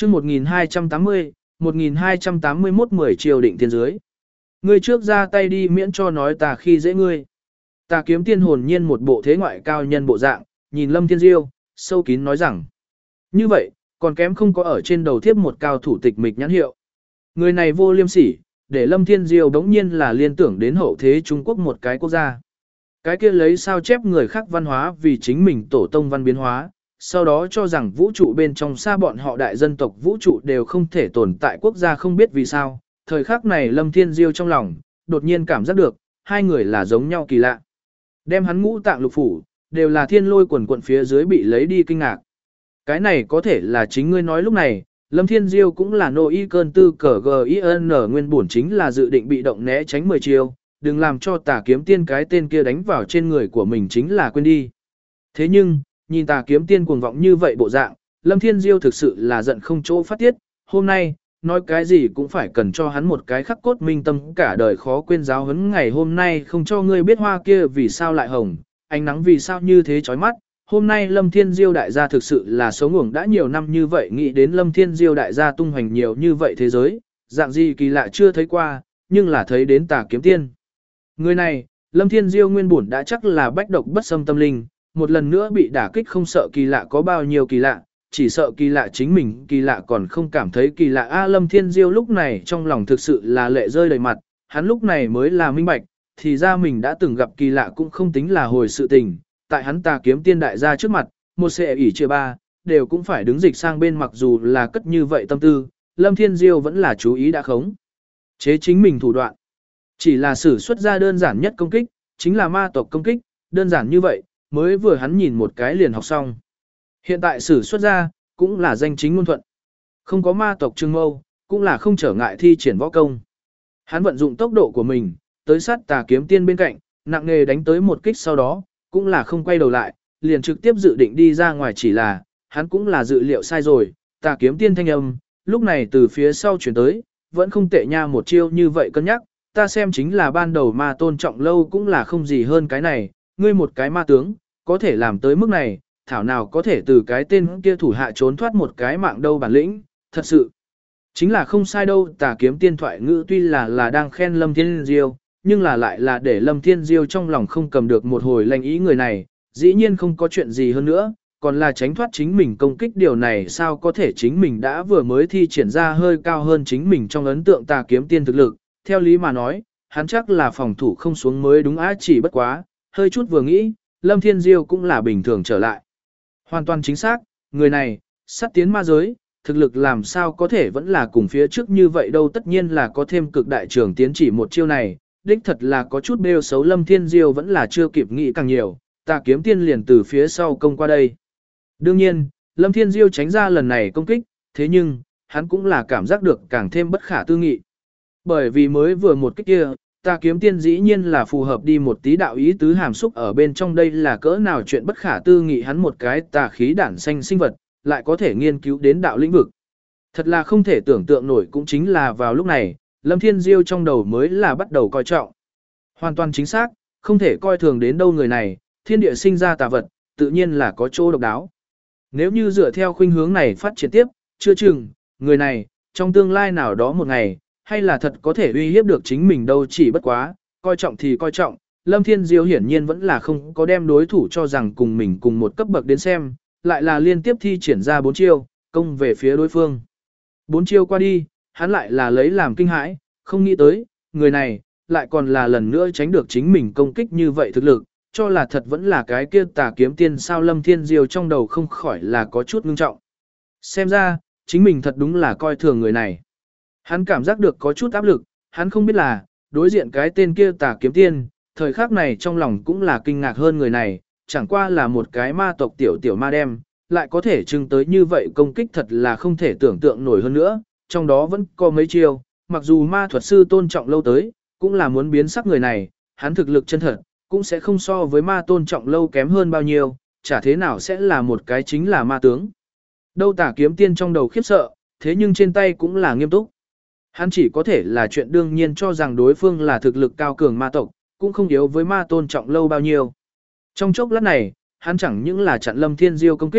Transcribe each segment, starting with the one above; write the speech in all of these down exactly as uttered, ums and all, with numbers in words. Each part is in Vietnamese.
chương một nghìn hai trăm tám mươi, một nghìn hai trăm tám mươi mốt mười triều định thiên dưới. Ngươi trước ra tay đi miễn cho nói ta khi dễ ngươi. Tà kiếm tiên hồn nhiên một bộ thế ngoại cao nhân bộ dạng, nhìn Lâm Thiên Diêu, sâu kín nói rằng. Như vậy, còn kém không có ở trên đầu thiếp một cao thủ tịch mịch nhãn hiệu. Người này vô liêm sỉ, để Lâm Thiên Diêu đống nhiên là liên tưởng đến hậu thế Trung Quốc một cái quốc gia. Cái kia lấy sao chép người khác văn hóa vì chính mình tổ tông văn biến hóa, sau đó cho rằng vũ trụ bên trong xa bọn họ đại dân tộc vũ trụ đều không thể tồn tại quốc gia không biết vì sao. Thời khắc này Lâm Thiên Diêu trong lòng, đột nhiên cảm giác được, hai người là giống nhau kỳ lạ. Đem hắn ngũ tạng lục phủ, đều là thiên lôi quần quận phía dưới bị lấy đi kinh ngạc. Cái này có thể là chính ngươi nói lúc này, Lâm Thiên Diêu cũng là nô y cơn tư cờ gin nguyên bổn chính là dự định bị động né tránh mười chiêu, đừng làm cho tà kiếm tiên cái tên kia đánh vào trên người của mình chính là quên đi. Thế nhưng, nhìn tà kiếm tiên cuồng vọng như vậy bộ dạng, Lâm Thiên Diêu thực sự là giận không chỗ phát tiết, hôm nay, nói cái gì cũng phải cần cho hắn một cái khắc cốt minh tâm cả đời khó quên giáo huấn ngày hôm nay không cho ngươi biết hoa kia vì sao lại hồng, ánh nắng vì sao như thế chói mắt. Hôm nay Lâm Thiên Diêu đại gia thực sự là sống ngủng đã nhiều năm như vậy nghĩ đến Lâm Thiên Diêu đại gia tung hoành nhiều như vậy thế giới, dạng gì kỳ lạ chưa thấy qua, nhưng là thấy đến tà kiếm tiên. Người này, Lâm Thiên Diêu nguyên bổn đã chắc là bách độc bất xâm tâm linh, một lần nữa bị đả kích không sợ kỳ lạ có bao nhiêu kỳ lạ, chỉ sợ kỳ lạ chính mình kỳ lạ còn không cảm thấy kỳ lạ. A Lâm Thiên Diêu lúc này trong lòng thực sự là lệ rơi đầy mặt, hắn lúc này mới là minh bạch, thì ra mình đã từng gặp kỳ lạ cũng không tính là hồi sự tình. Tại hắn tà kiếm tiên đại gia trước mặt, một sệ ỉ chia ba, đều cũng phải đứng dịch sang bên mặc dù là cất như vậy tâm tư, Lâm Thiên Diêu vẫn là chú ý đã khống. Chế chính mình thủ đoạn. Chỉ là sử xuất ra đơn giản nhất công kích, chính là ma tộc công kích, đơn giản như vậy, mới vừa hắn nhìn một cái liền học xong. Hiện tại sử xuất ra, cũng là danh chính ngôn thuận. Không có ma tộc trưng mâu, cũng là không trở ngại thi triển võ công. Hắn vận dụng tốc độ của mình, tới sát tà kiếm tiên bên cạnh, nặng nghề đánh tới một kích sau đó, cũng là không quay đầu lại, liền trực tiếp dự định đi ra ngoài chỉ là, hắn cũng là dự liệu sai rồi, tà kiếm tiên thanh âm, lúc này từ phía sau chuyển tới, vẫn không tệ nha một chiêu như vậy cân nhắc, ta xem chính là ban đầu ma tôn trọng lâu cũng là không gì hơn cái này, ngươi một cái ma tướng, có thể làm tới mức này, thảo nào có thể từ cái tên kia thủ hạ trốn thoát một cái mạng đâu bản lĩnh, thật sự. Chính là không sai đâu, tà kiếm tiên thoại ngữ tuy là là đang khen Lâm Thiên Diêu, nhưng là lại là để Lâm Thiên Diêu trong lòng không cầm được một hồi lành ý người này, dĩ nhiên không có chuyện gì hơn nữa, còn là tránh thoát chính mình công kích điều này sao có thể chính mình đã vừa mới thi triển ra hơi cao hơn chính mình trong ấn tượng tà kiếm tiên thực lực, theo lý mà nói, hắn chắc là phòng thủ không xuống mới đúng á chỉ bất quá, hơi chút vừa nghĩ, Lâm Thiên Diêu cũng là bình thường trở lại. Hoàn toàn chính xác, người này, sát tiến ma giới, thực lực làm sao có thể vẫn là cùng phía trước như vậy đâu tất nhiên là có thêm cực đại trường tiến chỉ một chiêu này, đích thật là có chút bêu xấu Lâm Thiên Diêu vẫn là chưa kịp nghĩ càng nhiều, tà kiếm tiên liền từ phía sau công qua đây. Đương nhiên, Lâm Thiên Diêu tránh ra lần này công kích, thế nhưng, hắn cũng là cảm giác được càng thêm bất khả tư nghị. Bởi vì mới vừa một kích kia, tà kiếm tiên dĩ nhiên là phù hợp đi một tí đạo ý tứ hàm xúc ở bên trong đây là cỡ nào chuyện bất khả tư nghị hắn một cái tà khí đản xanh sinh vật, lại có thể nghiên cứu đến đạo lĩnh vực. Thật là không thể tưởng tượng nổi cũng chính là vào lúc này, Lâm Thiên Diêu trong đầu mới là bắt đầu coi trọng. Hoàn toàn chính xác, không thể coi thường đến đâu người này, thiên địa sinh ra tà vật, tự nhiên là có chỗ độc đáo. Nếu như dựa theo khuynh hướng này phát triển tiếp, chưa chừng, người này, trong tương lai nào đó một ngày, hay là thật có thể uy hiếp được chính mình đâu chỉ bất quá, coi trọng thì coi trọng, Lâm Thiên Diêu hiển nhiên vẫn là không có đem đối thủ cho rằng cùng mình cùng một cấp bậc đến xem, lại là liên tiếp thi triển ra bốn chiêu, công về phía đối phương. Bốn chiêu qua đi, hắn lại là lấy làm kinh hãi, không nghĩ tới, người này, lại còn là lần nữa tránh được chính mình công kích như vậy thực lực, cho là thật vẫn là cái kia tà kiếm tiên sao Lâm Thiên Diêu trong đầu không khỏi là có chút ngưng trọng. Xem ra, chính mình thật đúng là coi thường người này. Hắn cảm giác được có chút áp lực, hắn không biết là, đối diện cái tên kia tà kiếm tiên, thời khắc này trong lòng cũng là kinh ngạc hơn người này, chẳng qua là một cái ma tộc tiểu tiểu ma đem, lại có thể trưng tới như vậy công kích thật là không thể tưởng tượng nổi hơn nữa, trong đó vẫn có mấy chiêu, mặc dù ma thuật sư tôn trọng lâu tới, cũng là muốn biến sắc người này, hắn thực lực chân thật, cũng sẽ không so với ma tôn trọng lâu kém hơn bao nhiêu, chả thế nào sẽ là một cái chính là ma tướng. Đâu tà kiếm tiên trong đầu khiếp sợ, thế nhưng trên tay cũng là nghiêm túc. Hắn chỉ có thể là chuyện đương nhiên cho rằng đối phương là thực lực cao cường ma tộc, cũng không yếu với ma tôn trọng lâu bao nhiêu. Trong chốc lát này, hắn chẳng những là chặn Lâm Thiên Diêu công kích,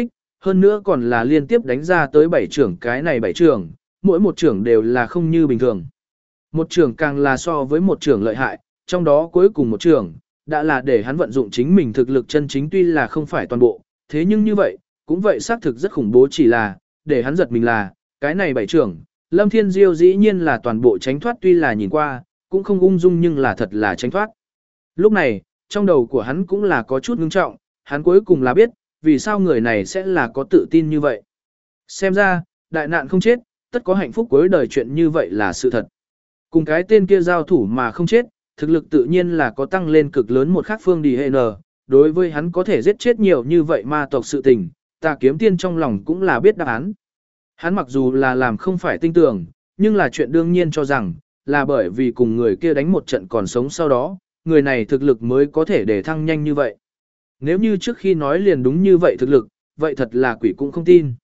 Hơn nữa còn là liên tiếp đánh ra tới bảy trưởng, cái này bảy trưởng, mỗi một trưởng đều là không như bình thường. Một trưởng càng là so với một trưởng lợi hại, trong đó cuối cùng một trưởng, đã là để hắn vận dụng chính mình thực lực chân chính tuy là không phải toàn bộ, thế nhưng như vậy, cũng vậy xác thực rất khủng bố chỉ là, để hắn giật mình là, cái này bảy trưởng, Lâm Thiên Diêu dĩ nhiên là toàn bộ tránh thoát tuy là nhìn qua, cũng không ung dung nhưng là thật là tránh thoát. Lúc này, trong đầu của hắn cũng là có chút ngưng trọng, hắn cuối cùng là biết, vì sao người này sẽ là có tự tin như vậy. Xem ra, đại nạn không chết, tất có hạnh phúc cuối đời chuyện như vậy là sự thật. Cùng cái tên kia giao thủ mà không chết, thực lực tự nhiên là có tăng lên cực lớn một khác phương đi hệ nờ, đối với hắn có thể giết chết nhiều như vậy ma tộc sự tình, Tà Kiếm Tiên trong lòng cũng là biết đáp án. Hắn mặc dù là làm không phải tinh tưởng, nhưng là chuyện đương nhiên cho rằng, là bởi vì cùng người kia đánh một trận còn sống sau đó, người này thực lực mới có thể để thăng nhanh như vậy. Nếu như trước khi nói liền đúng như vậy thực lực, vậy thật là quỷ cũng không tin.